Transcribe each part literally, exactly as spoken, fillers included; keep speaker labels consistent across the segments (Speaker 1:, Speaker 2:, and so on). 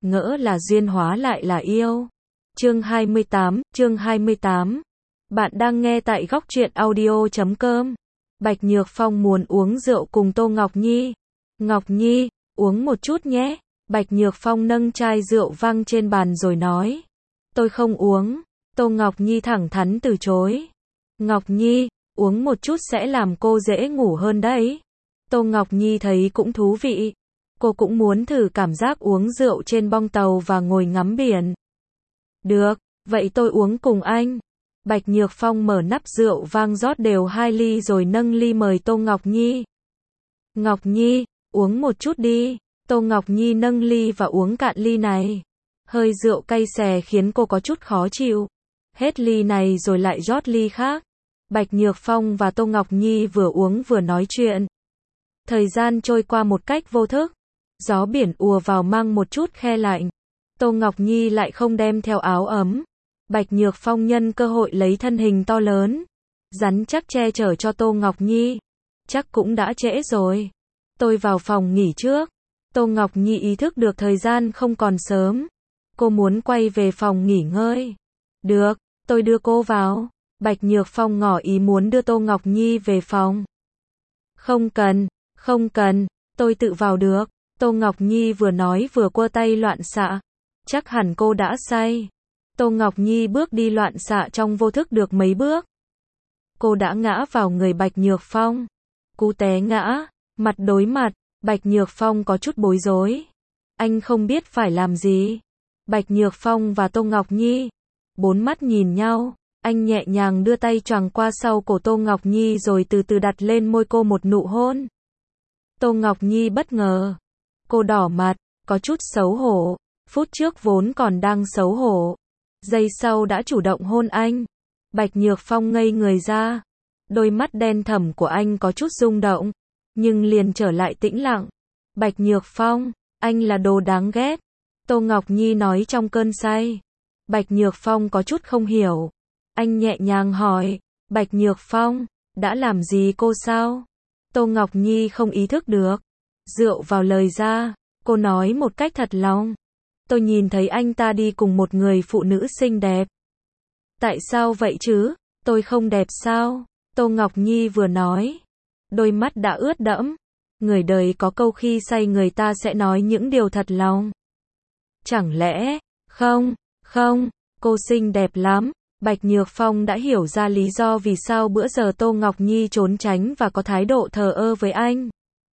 Speaker 1: ngỡ là duyên hóa lại là yêu. Chương hai mươi tám, chương hai mươi tám. Bạn đang nghe tại góc truyện audio chấm com. Bạch Nhược Phong muốn uống rượu cùng Tô Ngọc Nhi. Ngọc Nhi, uống một chút nhé. Bạch Nhược Phong nâng chai rượu văng trên bàn rồi nói. Tôi không uống. Tô Ngọc Nhi thẳng thắn từ chối. Ngọc Nhi, uống một chút sẽ làm cô dễ ngủ hơn đấy. Tô Ngọc Nhi thấy cũng thú vị. Cô cũng muốn thử cảm giác uống rượu trên bong tàu và ngồi ngắm biển. Được, vậy tôi uống cùng anh. Bạch Nhược Phong mở nắp rượu vang rót đều hai ly rồi nâng ly mời Tô Ngọc Nhi. Ngọc Nhi, uống một chút đi. Tô Ngọc Nhi nâng ly và uống cạn ly này. Hơi rượu cay xè khiến cô có chút khó chịu. Hết ly này rồi lại rót ly khác. Bạch Nhược Phong và Tô Ngọc Nhi vừa uống vừa nói chuyện. Thời gian trôi qua một cách vô thức. Gió biển ùa vào mang một chút khe lạnh. Tô Ngọc Nhi lại không đem theo áo ấm. Bạch Nhược Phong nhân cơ hội lấy thân hình to lớn, rắn chắc che chở cho Tô Ngọc Nhi. Chắc cũng đã trễ rồi. Tôi vào phòng nghỉ trước. Tô Ngọc Nhi ý thức được thời gian không còn sớm. Cô muốn quay về phòng nghỉ ngơi. Được, tôi đưa cô vào. Bạch Nhược Phong ngỏ ý muốn đưa Tô Ngọc Nhi về phòng. Không cần, không cần, tôi tự vào được. Tô Ngọc Nhi vừa nói vừa quơ tay loạn xạ. Chắc hẳn cô đã say. Tô Ngọc Nhi bước đi loạn xạ trong vô thức được mấy bước. Cô đã ngã vào người Bạch Nhược Phong. Cú té ngã, mặt đối mặt, Bạch Nhược Phong có chút bối rối. Anh không biết phải làm gì. Bạch Nhược Phong và Tô Ngọc Nhi, bốn mắt nhìn nhau, anh nhẹ nhàng đưa tay choàng qua sau cổ Tô Ngọc Nhi rồi từ từ đặt lên môi cô một nụ hôn. Tô Ngọc Nhi bất ngờ. Cô đỏ mặt, có chút xấu hổ. Phút trước vốn còn đang xấu hổ. Giây sau đã chủ động hôn anh. Bạch Nhược Phong ngây người ra. Đôi mắt đen thẳm của anh có chút rung động. Nhưng liền trở lại tĩnh lặng. Bạch Nhược Phong, anh là đồ đáng ghét. Tô Ngọc Nhi nói trong cơn say. Bạch Nhược Phong có chút không hiểu. Anh nhẹ nhàng hỏi. Bạch Nhược Phong, đã làm gì cô sao? Tô Ngọc Nhi không ý thức được. Rượu vào lời ra. Cô nói một cách thật lòng. Tôi nhìn thấy anh ta đi cùng một người phụ nữ xinh đẹp. Tại sao vậy chứ? Tôi không đẹp sao? Tô Ngọc Nhi vừa nói. Đôi mắt đã ướt đẫm. Người đời có câu khi say người ta sẽ nói những điều thật lòng. Chẳng lẽ, không, không, cô xinh đẹp lắm. Bạch Nhược Phong đã hiểu ra lý do vì sao bữa giờ Tô Ngọc Nhi trốn tránh và có thái độ thờ ơ với anh.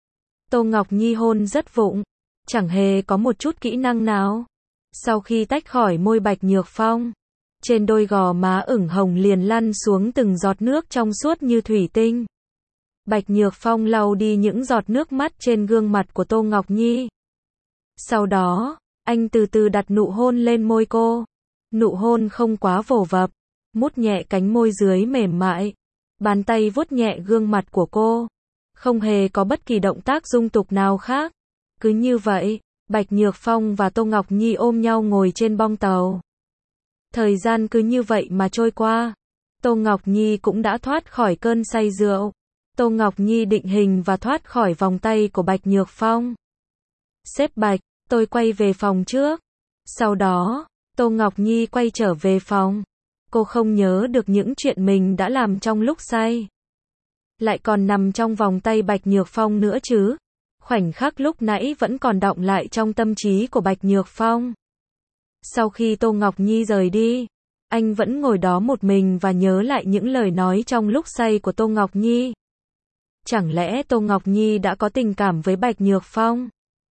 Speaker 1: Tô Ngọc Nhi hôn rất vụng. Chẳng hề có một chút kỹ năng nào. Sau khi tách khỏi môi Bạch Nhược Phong, trên đôi gò má ửng hồng liền lăn xuống từng giọt nước trong suốt như thủy tinh. Bạch Nhược Phong lau đi những giọt nước mắt trên gương mặt của Tô Ngọc Nhi. Sau đó, anh từ từ đặt nụ hôn lên môi cô. Nụ hôn không quá vồ vập, mút nhẹ cánh môi dưới mềm mại. Bàn tay vuốt nhẹ gương mặt của cô. Không hề có bất kỳ động tác dung tục nào khác. Cứ như vậy, Bạch Nhược Phong và Tô Ngọc Nhi ôm nhau ngồi trên bong tàu. Thời gian cứ như vậy mà trôi qua. Tô Ngọc Nhi cũng đã thoát khỏi cơn say rượu. Tô Ngọc Nhi định hình và thoát khỏi vòng tay của Bạch Nhược Phong. Sếp Bạch, tôi quay về phòng trước. Sau đó, Tô Ngọc Nhi quay trở về phòng. Cô không nhớ được những chuyện mình đã làm trong lúc say. Lại còn nằm trong vòng tay Bạch Nhược Phong nữa chứ. Khoảnh khắc lúc nãy vẫn còn đọng lại trong tâm trí của Bạch Nhược Phong. Sau khi Tô Ngọc Nhi rời đi, anh vẫn ngồi đó một mình và nhớ lại những lời nói trong lúc say của Tô Ngọc Nhi. Chẳng lẽ Tô Ngọc Nhi đã có tình cảm với Bạch Nhược Phong?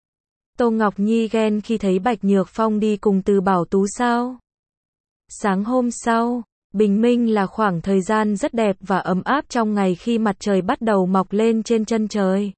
Speaker 1: Tô Ngọc Nhi ghen khi thấy Bạch Nhược Phong đi cùng Từ Bảo Tú sao? Sáng hôm sau, bình minh là khoảng thời gian rất đẹp và ấm áp trong ngày khi mặt trời bắt đầu mọc lên trên chân trời.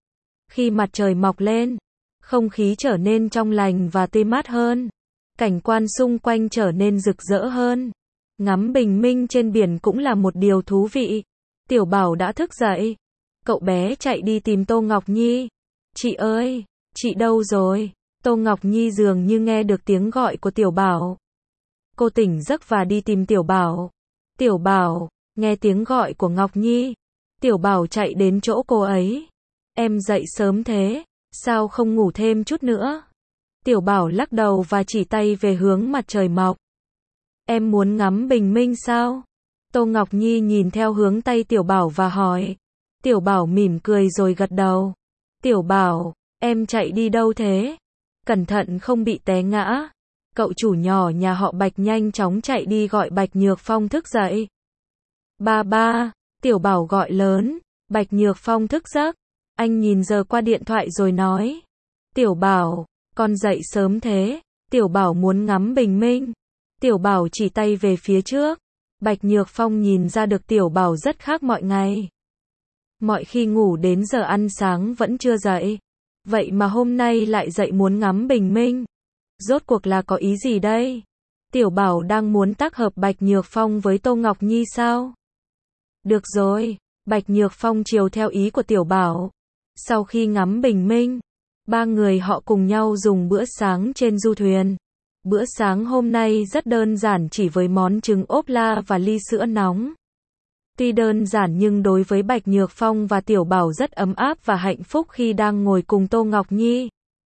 Speaker 1: Khi mặt trời mọc lên, không khí trở nên trong lành và tươi mát hơn. Cảnh quan xung quanh trở nên rực rỡ hơn. Ngắm bình minh trên biển cũng là một điều thú vị. Tiểu Bảo đã thức dậy. Cậu bé chạy đi tìm Tô Ngọc Nhi. Chị ơi, chị đâu rồi? Tô Ngọc Nhi dường như nghe được tiếng gọi của Tiểu Bảo. Cô tỉnh giấc và đi tìm Tiểu Bảo. Tiểu Bảo, nghe tiếng gọi của Ngọc Nhi. Tiểu Bảo chạy đến chỗ cô ấy. Em dậy sớm thế, sao không ngủ thêm chút nữa? Tiểu Bảo lắc đầu và chỉ tay về hướng mặt trời mọc. Em muốn ngắm bình minh sao? Tô Ngọc Nhi nhìn theo hướng tay Tiểu Bảo và hỏi. Tiểu Bảo mỉm cười rồi gật đầu. Tiểu Bảo, em chạy đi đâu thế? Cẩn thận không bị té ngã. Cậu chủ nhỏ nhà họ Bạch nhanh chóng chạy đi gọi Bạch Nhược Phong thức dậy. Ba ba, Tiểu Bảo gọi lớn. Bạch Nhược Phong thức giấc. Anh nhìn giờ qua điện thoại rồi nói. Tiểu Bảo, con dậy sớm thế. Tiểu Bảo muốn ngắm bình minh. Tiểu Bảo chỉ tay về phía trước. Bạch Nhược Phong nhìn ra được Tiểu Bảo rất khác mọi ngày. Mọi khi ngủ đến giờ ăn sáng vẫn chưa dậy. Vậy mà hôm nay lại dậy muốn ngắm bình minh. Rốt cuộc là có ý gì đây? Tiểu Bảo đang muốn tác hợp Bạch Nhược Phong với Tô Ngọc Nhi sao? Được rồi, Bạch Nhược Phong chiều theo ý của Tiểu Bảo. Sau khi ngắm bình minh, ba người họ cùng nhau dùng bữa sáng trên du thuyền. Bữa sáng hôm nay rất đơn giản chỉ với món trứng ốp la và ly sữa nóng. Tuy đơn giản nhưng đối với Bạch Nhược Phong và Tiểu Bảo rất ấm áp và hạnh phúc khi đang ngồi cùng Tô Ngọc Nhi.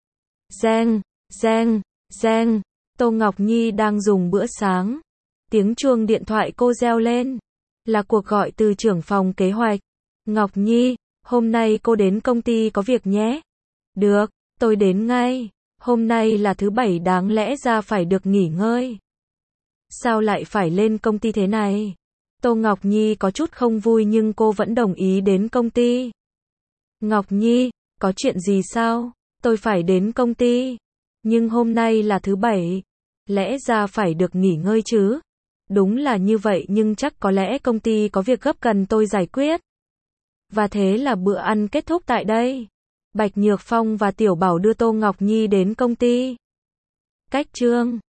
Speaker 1: Reng, reng, reng, Tô Ngọc Nhi đang dùng bữa sáng. Tiếng chuông điện thoại cô reo lên. Là cuộc gọi từ trưởng phòng kế hoạch. Ngọc Nhi, hôm nay cô đến công ty có việc nhé. Được, tôi đến ngay. Hôm nay là thứ bảy đáng lẽ ra phải được nghỉ ngơi. Sao lại phải lên công ty thế này? Tô Ngọc Nhi có chút không vui nhưng cô vẫn đồng ý đến công ty. Ngọc Nhi, có chuyện gì sao? Tôi phải đến công ty. Nhưng hôm nay là thứ bảy. Lẽ ra phải được nghỉ ngơi chứ? Đúng là như vậy nhưng chắc có lẽ công ty có việc gấp cần tôi giải quyết. Và thế là bữa ăn kết thúc tại đây. Bạch Nhược Phong và Tiểu Bảo đưa Tô Ngọc Nhi đến công ty. Cách chương